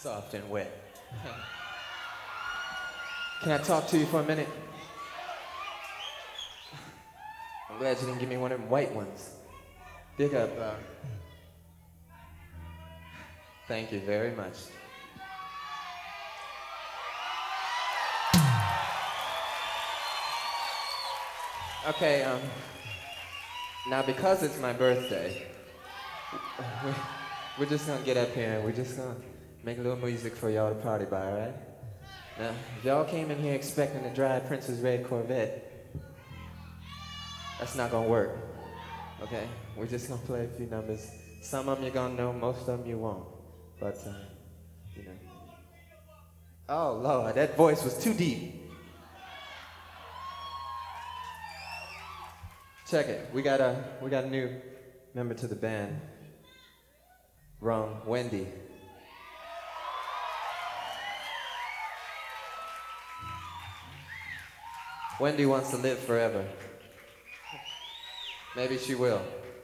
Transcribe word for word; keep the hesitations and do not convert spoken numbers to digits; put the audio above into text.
soft and wet. Can I talk to you for a minute? I'm glad you didn't give me one of them white ones. Big up. Uh, thank you very much. Okay, um, now because it's my birthday, we, we're just gonna get up here and we're just gonna make a little music for y'all to party by, all right? Now, if y'all came in here expecting to drive Prince's red Corvette, that's not gonna work, okay? We're just gonna play a few numbers. Some of them you're gonna know, most of them you won't, but, uh, you know. Oh, Lord, that voice was too deep. Check it. We got a we got a new member to the band. Wrong, Wendy. Wendy wants to live forever. Maybe she will.